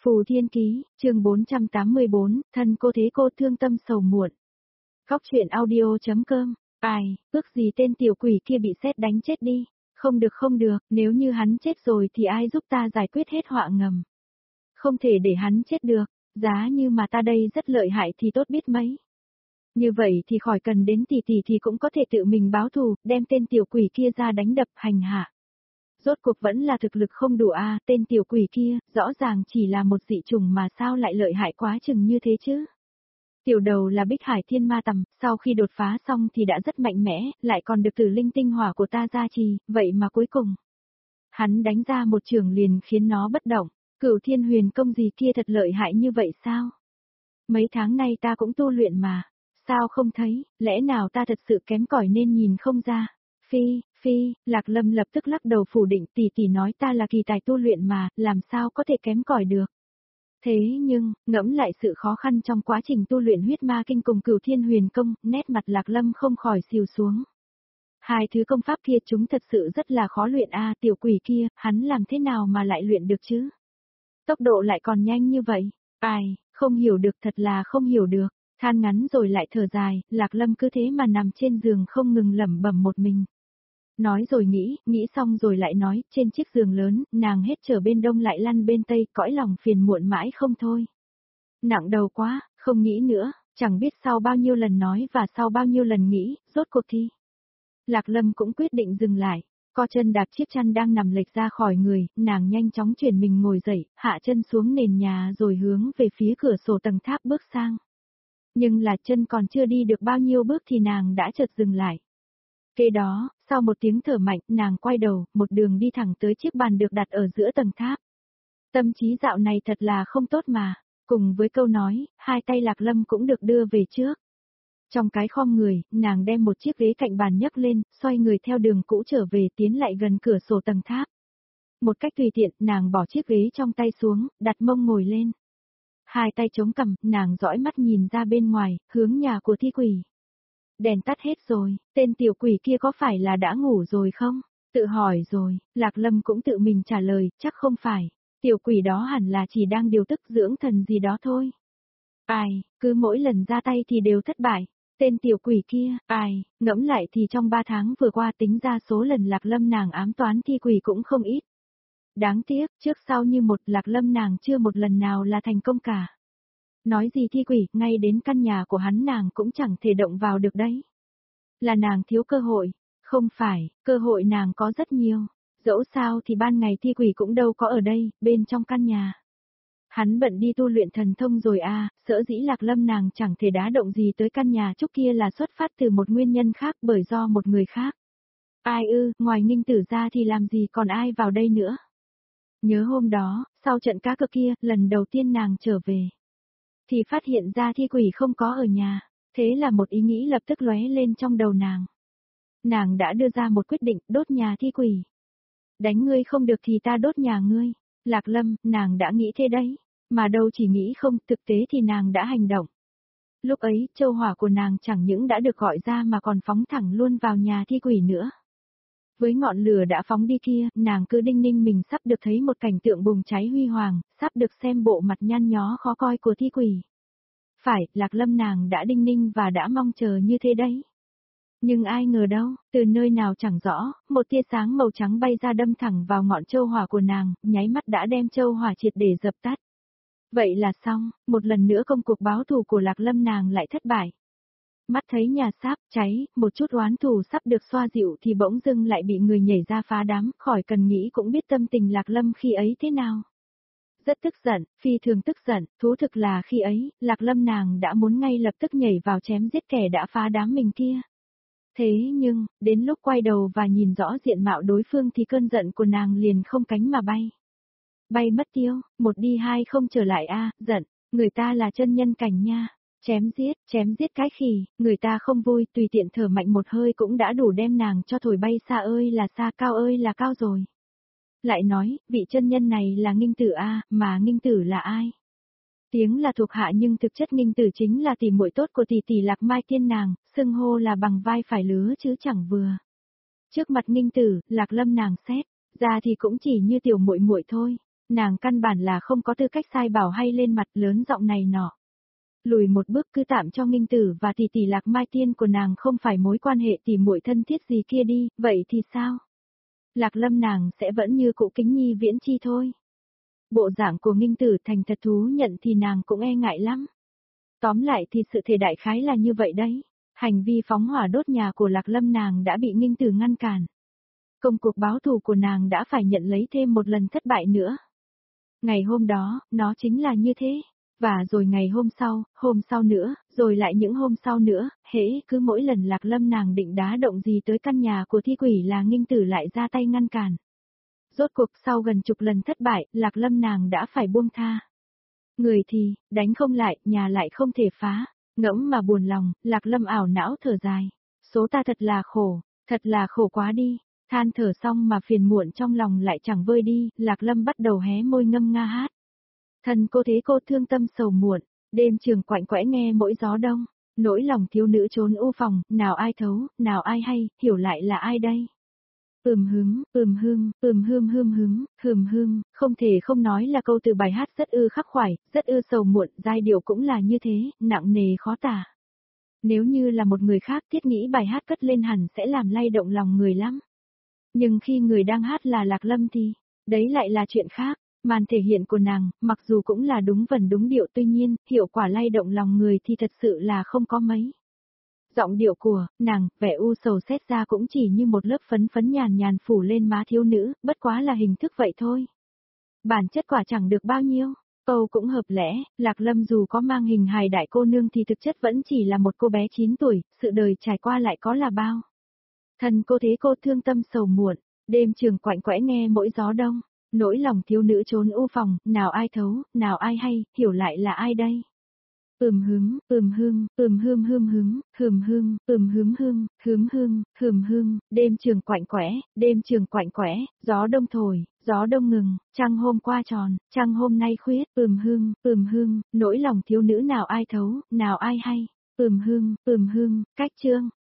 Phù Thiên Ký, chương 484, thân cô thế cô thương tâm sầu muộn. Góc truyện audio.com, ai, ước gì tên tiểu quỷ kia bị sét đánh chết đi. Không được không được, nếu như hắn chết rồi thì ai giúp ta giải quyết hết họa ngầm. Không thể để hắn chết được, giá như mà ta đây rất lợi hại thì tốt biết mấy. Như vậy thì khỏi cần đến tỷ tỷ thì cũng có thể tự mình báo thù, đem tên tiểu quỷ kia ra đánh đập hành hạ. Rốt cuộc vẫn là thực lực không đủ a, tên tiểu quỷ kia, rõ ràng chỉ là một dị chủng mà sao lại lợi hại quá chừng như thế chứ. Tiểu đầu là Bích Hải Thiên Ma Tầm, sau khi đột phá xong thì đã rất mạnh mẽ, lại còn được tử linh tinh hỏa của ta gia trì, vậy mà cuối cùng. Hắn đánh ra một trường liền khiến nó bất động, Cửu Thiên Huyền Công gì kia thật lợi hại như vậy sao? Mấy tháng nay ta cũng tu luyện mà, sao không thấy, lẽ nào ta thật sự kém cỏi nên nhìn không ra? Phi, Lạc Lâm lập tức lắc đầu phủ định, tỷ tỷ nói ta là kỳ tài tu luyện mà, làm sao có thể kém cỏi được. Thế nhưng, ngẫm lại sự khó khăn trong quá trình tu luyện huyết ma kinh cùng Cửu Thiên Huyền Công, nét mặt Lạc Lâm không khỏi xìu xuống. Hai thứ công pháp kia chúng thật sự rất là khó luyện a, tiểu quỷ kia, hắn làm thế nào mà lại luyện được chứ? Tốc độ lại còn nhanh như vậy, ai, không hiểu được, thật là không hiểu được. Than ngắn rồi lại thở dài, Lạc Lâm cứ thế mà nằm trên giường không ngừng lẩm bẩm một mình. Nói rồi nghĩ xong rồi lại nói, trên chiếc giường lớn, nàng hết trở bên đông lại lăn bên tây, cõi lòng phiền muộn mãi không thôi. Nặng đầu quá, không nghĩ nữa, chẳng biết sau bao nhiêu lần nói và sau bao nhiêu lần nghĩ, rốt cuộc thì. Lạc Lâm cũng quyết định dừng lại, co chân đạp chiếc chăn đang nằm lệch ra khỏi người, nàng nhanh chóng chuyển mình ngồi dậy, hạ chân xuống nền nhà rồi hướng về phía cửa sổ tầng tháp bước sang. Nhưng là chân còn chưa đi được bao nhiêu bước thì nàng đã chợt dừng lại. Kế đó, sau một tiếng thở mạnh, nàng quay đầu, một đường đi thẳng tới chiếc bàn được đặt ở giữa tầng tháp. Tâm trí dạo này thật là không tốt mà, cùng với câu nói, hai tay Lạc Lâm cũng được đưa về trước. Trong cái khom người, nàng đem một chiếc ghế cạnh bàn nhấc lên, xoay người theo đường cũ trở về tiến lại gần cửa sổ tầng tháp. Một cách tùy tiện, nàng bỏ chiếc ghế trong tay xuống, đặt mông ngồi lên. Hai tay chống cằm, nàng dõi mắt nhìn ra bên ngoài, hướng nhà của thi quỷ. Đèn tắt hết rồi, tên tiểu quỷ kia có phải là đã ngủ rồi không? Tự hỏi rồi, Lạc Lâm cũng tự mình trả lời, chắc không phải. Tiểu quỷ đó hẳn là chỉ đang điều tức dưỡng thần gì đó thôi. Ai, cứ mỗi lần ra tay thì đều thất bại. Tên tiểu quỷ kia, ai, ngẫm lại thì trong 3 tháng vừa qua tính ra số lần Lạc Lâm nàng ám toán thi quỷ cũng không ít. Đáng tiếc, trước sau như một Lạc Lâm nàng chưa một lần nào là thành công cả. Nói gì thi quỷ, ngay đến căn nhà của hắn nàng cũng chẳng thể động vào được đấy. Là nàng thiếu cơ hội, không phải, cơ hội nàng có rất nhiều. Dẫu sao thì ban ngày thi quỷ cũng đâu có ở đây, bên trong căn nhà. Hắn bận đi tu luyện thần thông rồi à, sở dĩ Lạc Lâm nàng chẳng thể đá động gì tới căn nhà trúc kia là xuất phát từ một nguyên nhân khác bởi do một người khác. Ai ư, ngoài Nghinh Tử ra thì làm gì còn ai vào đây nữa. Nhớ hôm đó, sau trận cá cược kia, lần đầu tiên nàng trở về. Thì phát hiện ra thi quỷ không có ở nhà, thế là một ý nghĩ lập tức lóe lên trong đầu nàng. Nàng đã đưa ra một quyết định, đốt nhà thi quỷ. Đánh ngươi không được thì ta đốt nhà ngươi. Lạc Lâm, nàng đã nghĩ thế đấy, mà đâu chỉ nghĩ không, thực tế thì nàng đã hành động. Lúc ấy, châu hỏa của nàng chẳng những đã được gọi ra mà còn phóng thẳng luôn vào nhà thi quỷ nữa. Với ngọn lửa đã phóng đi kia, nàng cứ đinh ninh mình sắp được thấy một cảnh tượng bùng cháy huy hoàng, sắp được xem bộ mặt nhăn nhó khó coi của thi quỷ. Phải, Lạc Lâm nàng đã đinh ninh và đã mong chờ như thế đấy. Nhưng ai ngờ đâu, từ nơi nào chẳng rõ, một tia sáng màu trắng bay ra đâm thẳng vào ngọn châu hỏa của nàng, nháy mắt đã đem châu hỏa triệt để dập tắt. Vậy là xong, một lần nữa công cuộc báo thù của Lạc Lâm nàng lại thất bại. Mắt thấy nhà sáp cháy, một chút oán thù sắp được xoa dịu thì bỗng dưng lại bị người nhảy ra phá đám, khỏi cần nghĩ cũng biết tâm tình Lạc Lâm khi ấy thế nào. Rất tức giận, phi thường tức giận, thú thực là khi ấy, Lạc Lâm nàng đã muốn ngay lập tức nhảy vào chém giết kẻ đã phá đám mình kia. Thế nhưng, đến lúc quay đầu và nhìn rõ diện mạo đối phương thì cơn giận của nàng liền không cánh mà bay. Bay mất tiêu, một đi hai không trở lại a, giận, người ta là chân nhân cảnh nha. Chém giết cái khỉ, người ta không vui, tùy tiện thở mạnh một hơi cũng đã đủ đem nàng cho thổi bay xa ơi là xa, cao ơi là cao rồi. Lại nói, vị chân nhân này là Nghinh Tử a, mà Nghinh Tử là ai? Tiếng là thuộc hạ nhưng thực chất Nghinh Tử chính là tỷ muội tốt của tỷ tỷ Lạc Mai Tiên nàng, xưng hô là bằng vai phải lứa chứ chẳng vừa. Trước mặt Nghinh Tử, Lạc Lâm nàng xét, ra thì cũng chỉ như tiểu muội muội thôi, Nàng căn bản là không có tư cách sai bảo hay lên mặt lớn giọng này nọ. Lùi một bước cứ tạm cho Nghinh Tử và tỷ tỷ Lạc Mai Tiên của nàng không phải mối quan hệ tỉ muội thân thiết gì kia đi, vậy thì sao? Lạc Lâm nàng sẽ vẫn như cũ kính nhi viễn chi thôi. Bộ dạng của Nghinh Tử thành thật thú nhận thì nàng cũng e ngại lắm. Tóm lại thì sự thể đại khái là như vậy đấy. Hành vi phóng hỏa đốt nhà của Lạc Lâm nàng đã bị Nghinh Tử ngăn cản. Công cuộc báo thù của nàng đã phải nhận lấy thêm một lần thất bại nữa. Ngày hôm đó, nó chính là như thế. Và rồi ngày hôm sau nữa, rồi lại những hôm sau nữa, hễ cứ mỗi lần Lạc Lâm nàng định đá động gì tới căn nhà của thi quỷ là Nghinh Tử lại ra tay ngăn cản. Rốt cuộc sau gần chục lần thất bại, Lạc Lâm nàng đã phải buông tha. Người thì, đánh không lại, nhà lại không thể phá. Ngẫm mà buồn lòng, Lạc Lâm ảo não thở dài. Số ta thật là khổ quá đi. Than thở xong mà phiền muộn trong lòng lại chẳng vơi đi, Lạc Lâm bắt đầu hé môi ngâm nga hát. Thân cô thế cô thương tâm sầu muộn, đêm trường quạnh quẽ nghe mỗi gió đông, nỗi lòng thiếu nữ trốn u phòng, nào ai thấu, nào ai hay, hiểu lại là ai đây? Không thể không nói là câu từ bài hát rất khắc khoải, rất sầu muộn, giai điệu cũng là như thế, nặng nề khó tả. Nếu như là một người khác Thiết nghĩ bài hát cất lên hẳn sẽ làm lay động lòng người lắm. Nhưng khi người đang hát là Lạc Lâm thì, đấy lại là chuyện khác. Màn thể hiện của nàng, mặc dù cũng là đúng vần đúng điệu tuy nhiên, hiệu quả lay động lòng người thì thật sự là không có mấy. Giọng điệu của nàng, vẻ u sầu xét ra cũng chỉ như một lớp phấn phấn nhàn nhàn phủ lên má thiếu nữ, bất quá là hình thức vậy thôi. Bản chất quả chẳng được bao nhiêu. Câu cũng hợp lẽ, Lạc Lâm dù có mang hình hài đại cô nương thì thực chất vẫn chỉ là một cô bé 9 tuổi, sự đời trải qua lại có là bao. Thân cô thế cô thương tâm sầu muộn, đêm trường quạnh quẽ nghe mỗi gió đông. Nỗi lòng thiếu nữ trốn u phòng, nào ai thấu, nào ai hay, hiểu lại là ai đây? Đêm trường quạnh quẽ, gió đông thổi, gió đông ngừng, trăng hôm qua tròn, trăng hôm nay khuyết, nỗi lòng thiếu nữ nào ai thấu, nào ai hay, cách chương.